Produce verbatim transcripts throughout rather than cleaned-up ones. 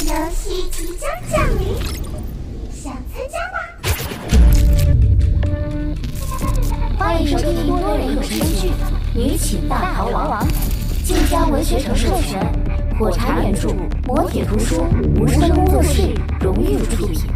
游戏即将降临，想参加吗？ 欢迎收听多人有声剧《女寝大逃亡》，晋江文学城授权，火柴原著，磨铁图书，无声工作室荣誉出品。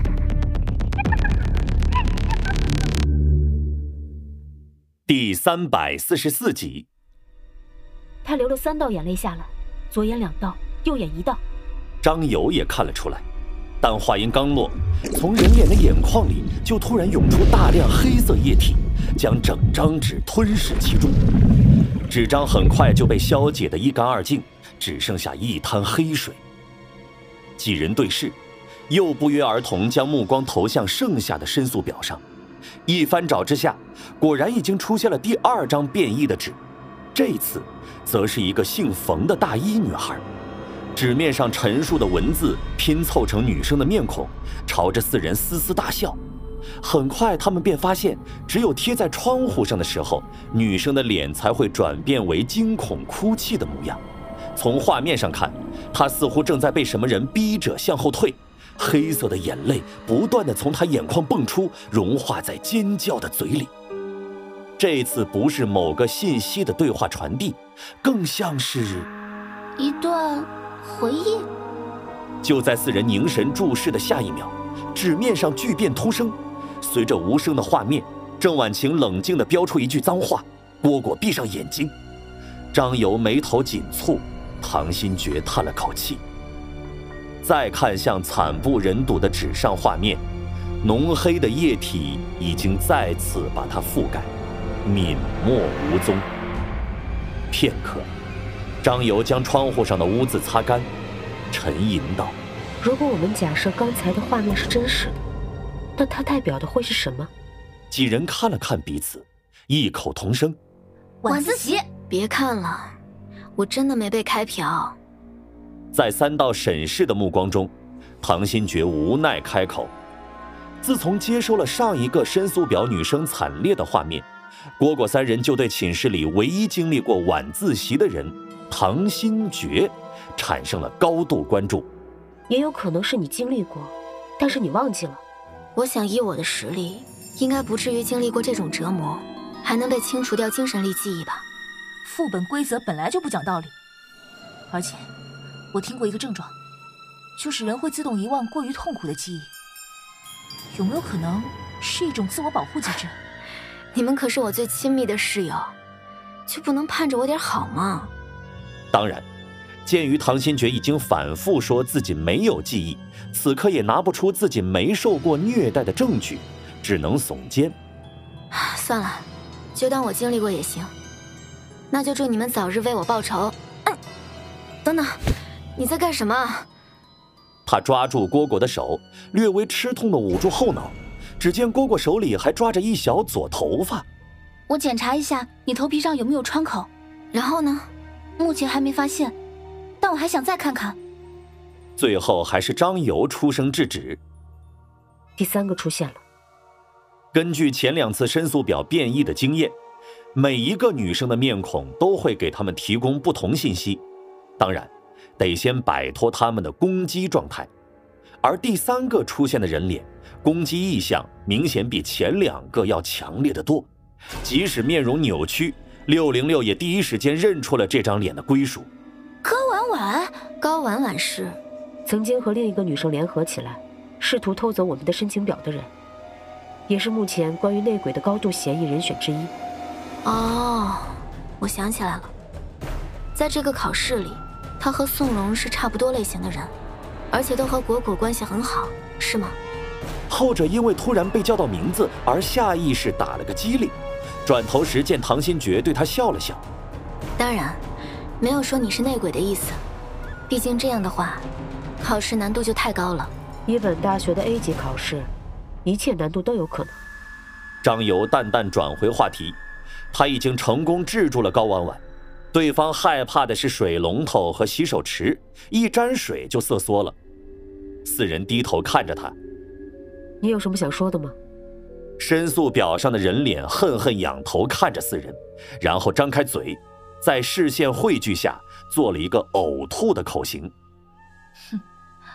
第三百四十四集。 他流了三道眼泪下来，左眼两道，右眼一道。 张友也看了出来，但话音刚落，从人脸的眼眶里就突然涌出大量黑色液体，将整张纸吞噬其中。纸张很快就被消解得一干二净，只剩下一滩黑水。几人对视，又不约而同将目光投向剩下的申诉表上。一翻找之下，果然已经出现了第二张变异的纸，这次则是一个姓冯的大一女孩。纸面上陈述的文字拼凑成女生的面孔，朝着四人嘶嘶大笑。很快他们便发现，只有贴在窗户上的时候，女生的脸才会转变为惊恐哭泣的模样。从画面上看，她似乎正在被什么人逼着向后退，黑色的眼泪不断地从她眼眶迸出，融化在尖叫的嘴里。这次不是某个信息的对话传递，更像是一段回忆。 就在四人凝神注视的下一秒，纸面上巨变突生，随着无声的画面，郑婉晴冷静地飙出一句脏话，蝈蝈闭上眼睛。张游眉头紧蹙，唐新觉叹了口气。再看向惨不忍睹的纸上画面，浓黑的液体已经再次把它覆盖，泯没无踪。片刻，张游将窗户上的污渍擦干，沉吟道： 如果我们假设刚才的画面是真实的，那它代表的会是什么？ 几人看了看彼此，异口同声： 晚自习。别看了，我真的没被开瓢。 在三道审视的目光中，唐新觉无奈开口：自从接收了上一个申诉表女生惨烈的画面，蝈蝈三人就对寝室里唯一经历过晚自习的人唐新觉产生了高度关注。 也有可能是你经历过，但是你忘记了。 我想以我的实力，应该不至于经历过这种折磨，还能被清除掉精神力记忆吧。 副本规则本来就不讲道理，而且我听过一个症状，就是人会自动遗忘过于痛苦的记忆。有没有可能是一种自我保护机制？ 你们可是我最亲密的室友，就不能盼着我点好吗？ 当然，鉴于唐新觉已经反复说自己没有记忆，此刻也拿不出自己没受过虐待的证据，只能耸肩。 算了，就当我经历过也行。那就祝你们早日为我报仇。嗯，等等，你在干什么？ 他抓住蝈蝈的手，略微吃痛地捂住后脑，只见蝈蝈手里还抓着一小撮头发。 我检查一下你头皮上有没有创口， 然后呢？ 目前还没发现，但我还想再看看。 最后还是张游出声制止。 第三个出现了。 根据前两次申诉表变异的经验，每一个女生的面孔都会给他们提供不同信息，当然得先摆脱他们的攻击状态。而第三个出现的人脸，攻击意向明显比前两个要强烈得多，即使面容扭曲，六零六也第一时间认出了这张脸的归属。 高婉婉。 高婉婉是曾经和另一个女生联合起来，试图偷走我们的申请表的人，也是目前关于内鬼的高度嫌疑人选之一。 哦，我想起来了，在这个考试里，他和宋荣是差不多类型的人，而且都和蝈蝈关系很好，是吗？ 后者因为突然被叫到名字而下意识打了个激灵，转头时见唐新觉对他笑了笑。 当然，没有说你是内鬼的意思，毕竟这样的话，考试难度就太高了。 一本大学的 A 级考试，一切难度都有可能。 张游淡淡转回话题，他已经成功制住了高婉婉，对方害怕的是水龙头和洗手池，一沾水就瑟缩了。四人低头看着他。 你有什么想说的吗？ 申诉表上的人脸恨恨仰头看着四人，然后张开嘴，在视线汇聚下做了一个呕吐的口型。 哼，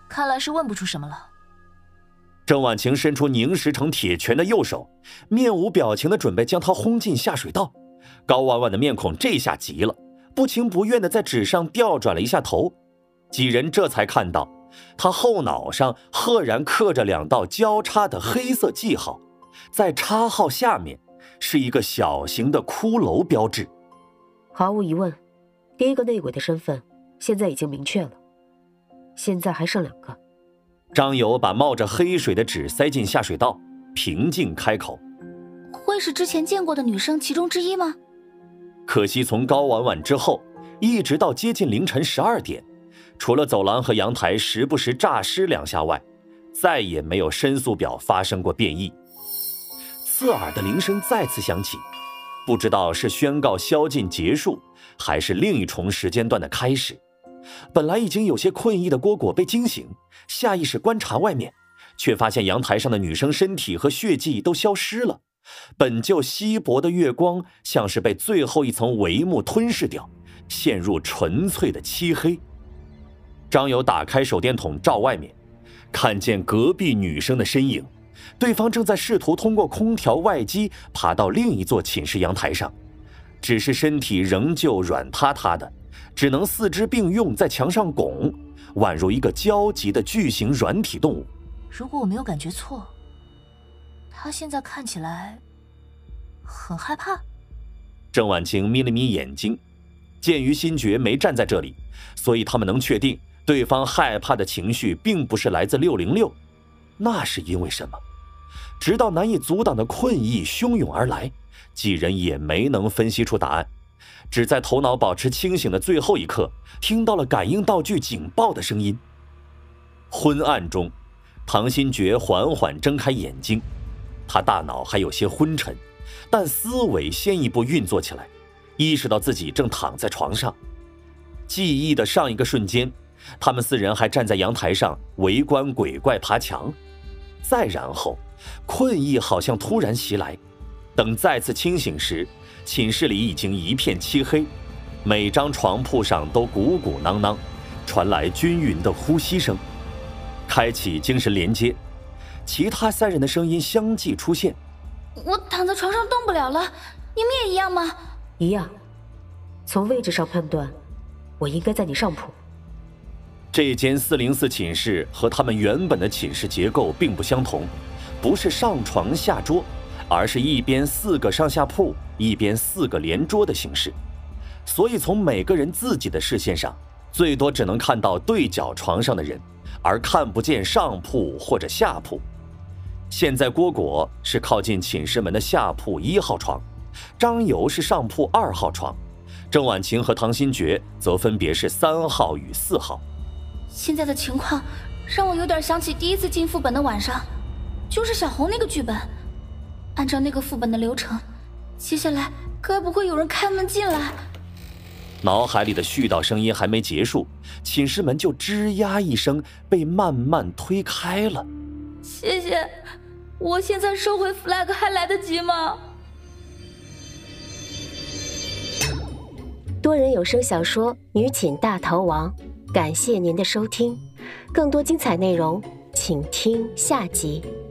看来是问不出什么了。 郑婉晴伸出凝实成铁拳的右手，面无表情地准备将他轰进下水道。高婉婉的面孔这下急了，不情不愿地在纸上调转了一下头。几人这才看到，他后脑上赫然刻着两道交叉的黑色记号，在叉号下面是一个小型的骷髅标志。 毫无疑问，第一个内鬼的身份现在已经明确了，现在还剩两个。 张友把冒着黑水的纸塞进下水道，平静开口： 会是之前见过的女生其中之一吗？ 可惜从高婉婉之后一直到接近凌晨十二点，除了走廊和阳台时不时诈尸两下外，再也没有申诉表发生过变异。刺耳的铃声再次响起，不知道是宣告宵禁结束，还是另一重时间段的开始。本来已经有些困意的蝈蝈被惊醒，下意识观察外面，却发现阳台上的女生身体和血迹都消失了。本就稀薄的月光像是被最后一层帷幕吞噬掉，陷入纯粹的漆黑。张友打开手电筒照外面，看见隔壁女生的身影，对方正在试图通过空调外机爬到另一座寝室阳台上，只是身体仍旧软塌塌的，只能四肢并用在墙上拱，宛如一个焦急的巨型软体动物。 如果我没有感觉错，他现在看起来很害怕。 郑婉晴眯了眯眼睛，鉴于新觉没站在这里，所以他们能确定对方害怕的情绪并不是来自六零六，那是因为什么？直到难以阻挡的困意汹涌而来，几人也没能分析出答案，只在头脑保持清醒的最后一刻，听到了感应道具警报的声音。昏暗中，唐新觉缓缓睁开眼睛，他大脑还有些昏沉，但思维先一步运作起来，意识到自己正躺在床上。记忆的上一个瞬间，他们四人还站在阳台上围观鬼怪爬墙。再然后，困意好像突然袭来，等再次清醒时，寝室里已经一片漆黑，每张床铺上都鼓鼓囊囊，传来均匀的呼吸声。开启精神连接，其他三人的声音相继出现。 我躺在床上动不了了，你们也一样吗？ 一样。从位置上判断，我应该在你上铺。 这间四零四寝室和他们原本的寝室结构并不相同，不是上床下桌，而是一边四个上下铺，一边四个连桌的形式。所以从每个人自己的视线上，最多只能看到对角床上的人，而看不见上铺或者下铺。现在蝈蝈是靠近寝室门的下铺一号床，张游是上铺二号床，郑婉晴和唐新觉则分别是三号与四号。 现在的情况让我有点想起第一次进副本的晚上，就是小红那个剧本。按照那个副本的流程，接下来该不会有人开门进来？ 脑海里的絮叨声音还没结束，寝室门就吱呀一声被慢慢推开了。 谢谢，我现在收回 flag 还来得及吗？ 多人有声小说《女寝大逃亡》，感谢您的收听，更多精彩内容请听下集。